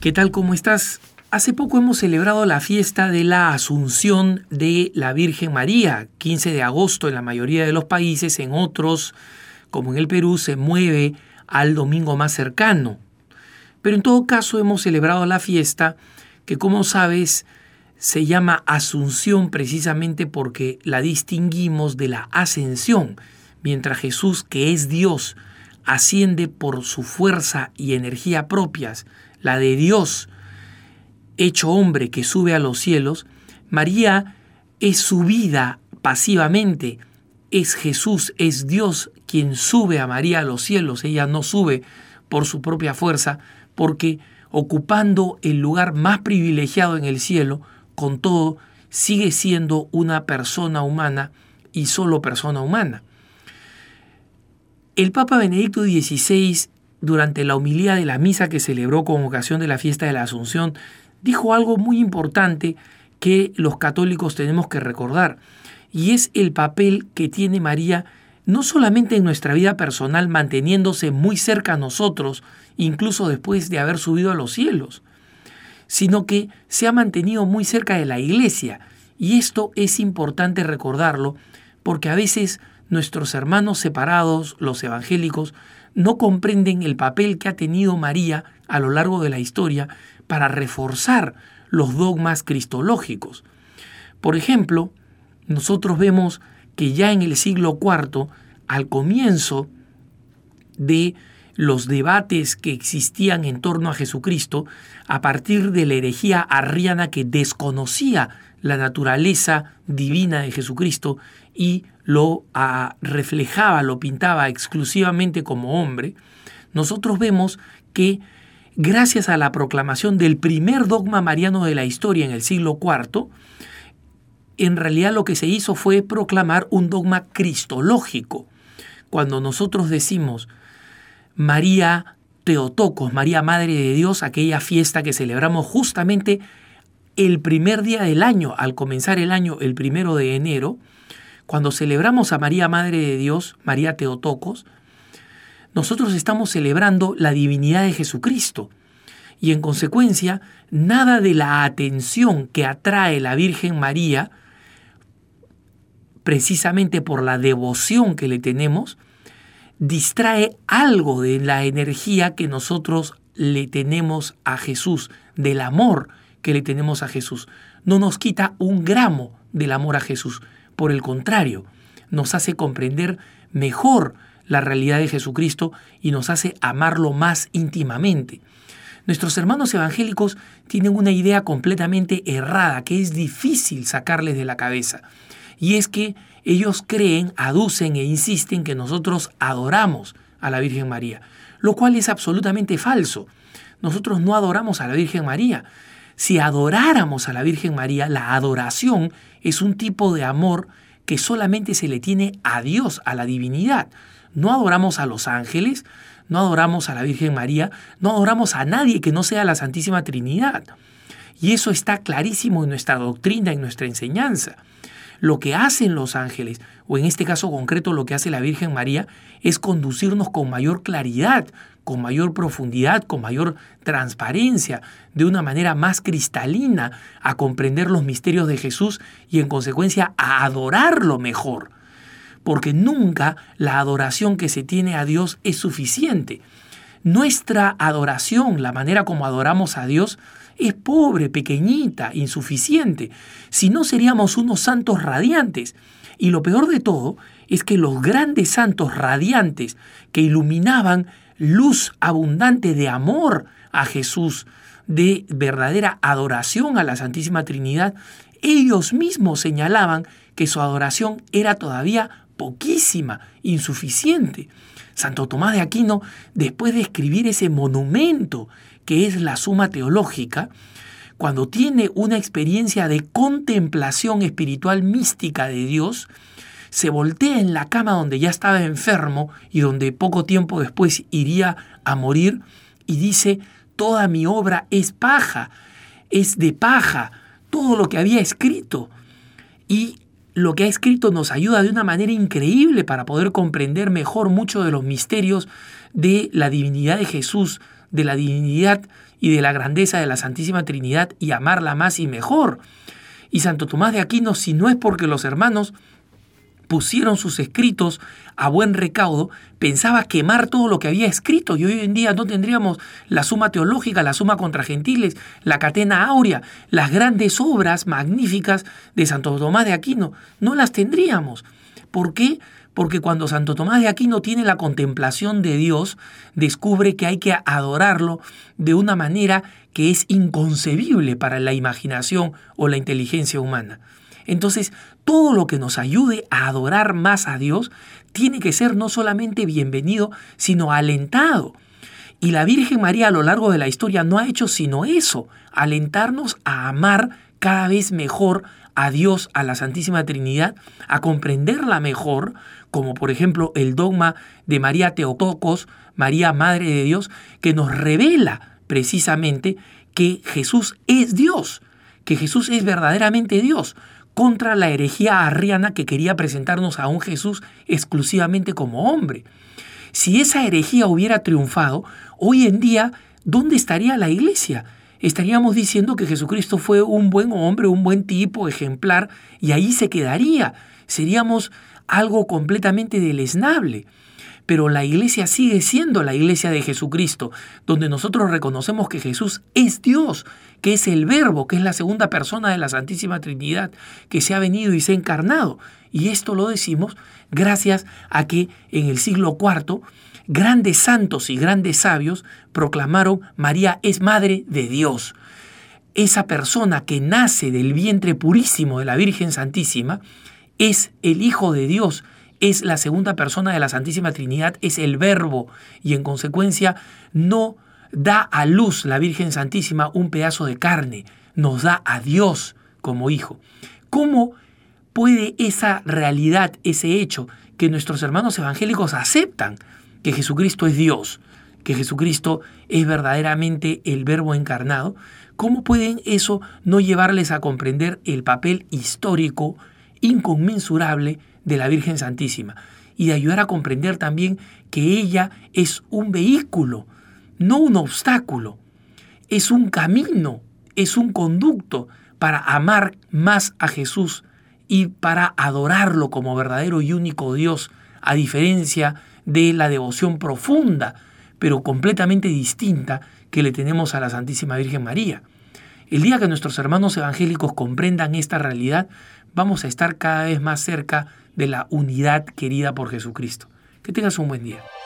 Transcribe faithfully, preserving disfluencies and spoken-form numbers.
¿Qué tal? ¿Cómo estás? Hace poco hemos celebrado la fiesta de la Asunción de la Virgen María, quince de agosto en la mayoría de los países, en otros, como en el Perú, se mueve al domingo más cercano. Pero en todo caso hemos celebrado la fiesta que, como sabes, se llama Asunción precisamente porque la distinguimos de la Ascensión, mientras Jesús, que es Dios, asciende por su fuerza y energía propias, la de Dios, hecho hombre que sube a los cielos. María es subida pasivamente, es Jesús, es Dios quien sube a María a los cielos. Ella no sube por su propia fuerza, porque ocupando el lugar más privilegiado en el cielo, con todo, sigue siendo una persona humana y solo persona humana. El Papa Benedicto dieciséis, durante la homilía de la misa que celebró con ocasión de la fiesta de la Asunción, dijo algo muy importante que los católicos tenemos que recordar, y es el papel que tiene María no solamente en nuestra vida personal, manteniéndose muy cerca a nosotros, incluso después de haber subido a los cielos, sino que se ha mantenido muy cerca de la Iglesia. Y esto es importante recordarlo, porque a veces nuestros hermanos separados, los evangélicos, no comprenden el papel que ha tenido María a lo largo de la historia para reforzar los dogmas cristológicos. Por ejemplo, nosotros vemos que ya en el siglo cuarto, al comienzo de los debates que existían en torno a Jesucristo, a partir de la herejía arriana que desconocía la naturaleza divina de Jesucristo y lo a, reflejaba, lo pintaba exclusivamente como hombre, nosotros vemos que gracias a la proclamación del primer dogma mariano de la historia en el siglo cuarto, en realidad lo que se hizo fue proclamar un dogma cristológico. Cuando nosotros decimos María Theotokos, María Madre de Dios, aquella fiesta que celebramos justamente el primer día del año, al comenzar el año, el primero de enero, cuando celebramos a María Madre de Dios, María Theotokos, nosotros estamos celebrando la divinidad de Jesucristo. Y en consecuencia, nada de la atención que atrae la Virgen María, precisamente por la devoción que le tenemos, distrae algo de la energía que nosotros le tenemos a Jesús, del amor que le tenemos a Jesús. No nos quita un gramo del amor a Jesús. Por el contrario, nos hace comprender mejor la realidad de Jesucristo y nos hace amarlo más íntimamente. Nuestros hermanos evangélicos tienen una idea completamente errada que es difícil sacarles de la cabeza. Y es que ellos creen, aducen e insisten que nosotros adoramos a la Virgen María, lo cual es absolutamente falso. Nosotros no adoramos a la Virgen María. Si adoráramos a la Virgen María, la adoración es un tipo de amor que solamente se le tiene a Dios, a la divinidad. No adoramos a los ángeles, no adoramos a la Virgen María, no adoramos a nadie que no sea la Santísima Trinidad. Y eso está clarísimo en nuestra doctrina, en nuestra enseñanza. Lo que hacen los ángeles, o en este caso concreto lo que hace la Virgen María, es conducirnos con mayor claridad, con mayor profundidad, con mayor transparencia, de una manera más cristalina, a comprender los misterios de Jesús y en consecuencia a adorarlo mejor. Porque nunca la adoración que se tiene a Dios es suficiente. Nuestra adoración, la manera como adoramos a Dios, es pobre, pequeñita, insuficiente. Si no, seríamos unos santos radiantes. Y lo peor de todo es que los grandes santos radiantes que iluminaban luz abundante de amor a Jesús, de verdadera adoración a la Santísima Trinidad, ellos mismos señalaban que su adoración era todavía poquísima, insuficiente. Santo Tomás de Aquino, después de escribir ese monumento que es la Suma Teológica, cuando tiene una experiencia de contemplación espiritual mística de Dios, se voltea en la cama donde ya estaba enfermo y donde poco tiempo después iría a morir y dice: toda mi obra es paja, es de paja, todo lo que había escrito. Y lo que ha escrito nos ayuda de una manera increíble para poder comprender mejor muchos de los misterios de la divinidad de Jesús, de la divinidad y de la grandeza de la Santísima Trinidad y amarla más y mejor. Y Santo Tomás de Aquino, si no es porque los hermanos pusieron sus escritos a buen recaudo, pensaba quemar todo lo que había escrito, y hoy en día no tendríamos la Suma Teológica, la Suma contra Gentiles, la Catena Áurea, las grandes obras magníficas de Santo Tomás de Aquino, no las tendríamos. ¿Por qué? Porque cuando Santo Tomás de Aquino tiene la contemplación de Dios, descubre que hay que adorarlo de una manera que es inconcebible para la imaginación o la inteligencia humana. Entonces, todo lo que nos ayude a adorar más a Dios tiene que ser no solamente bienvenido, sino alentado. Y la Virgen María a lo largo de la historia no ha hecho sino eso, alentarnos a amar cada vez mejor a Dios, a la Santísima Trinidad, a comprenderla mejor, como por ejemplo el dogma de María Theotokos, María Madre de Dios, que nos revela precisamente que Jesús es Dios, que Jesús es verdaderamente Dios, contra la herejía arriana que quería presentarnos a un Jesús exclusivamente como hombre. Si esa herejía hubiera triunfado, hoy en día, ¿dónde estaría la Iglesia? Estaríamos diciendo que Jesucristo fue un buen hombre, un buen tipo, ejemplar, y ahí se quedaría. Seríamos algo completamente deleznable. Pero la Iglesia sigue siendo la Iglesia de Jesucristo, donde nosotros reconocemos que Jesús es Dios, que es el Verbo, que es la segunda persona de la Santísima Trinidad, que se ha venido y se ha encarnado. Y esto lo decimos gracias a que en el siglo cuarto, grandes santos y grandes sabios proclamaron: María es Madre de Dios. Esa persona que nace del vientre purísimo de la Virgen Santísima es el Hijo de Dios, es la segunda persona de la Santísima Trinidad, es el Verbo, y en consecuencia no da a luz la Virgen Santísima un pedazo de carne, nos da a Dios como Hijo. ¿Cómo puede esa realidad, ese hecho, que nuestros hermanos evangélicos aceptan que Jesucristo es Dios, que Jesucristo es verdaderamente el Verbo encarnado, cómo pueden eso no llevarles a comprender el papel histórico inconmensurable de la Virgen Santísima, y de ayudar a comprender también que ella es un vehículo, no un obstáculo, es un camino, es un conducto para amar más a Jesús y para adorarlo como verdadero y único Dios, a diferencia de la devoción profunda, pero completamente distinta, que le tenemos a la Santísima Virgen María. El día que nuestros hermanos evangélicos comprendan esta realidad, vamos a estar cada vez más cerca de la unidad querida por Jesucristo. Que tengas un buen día.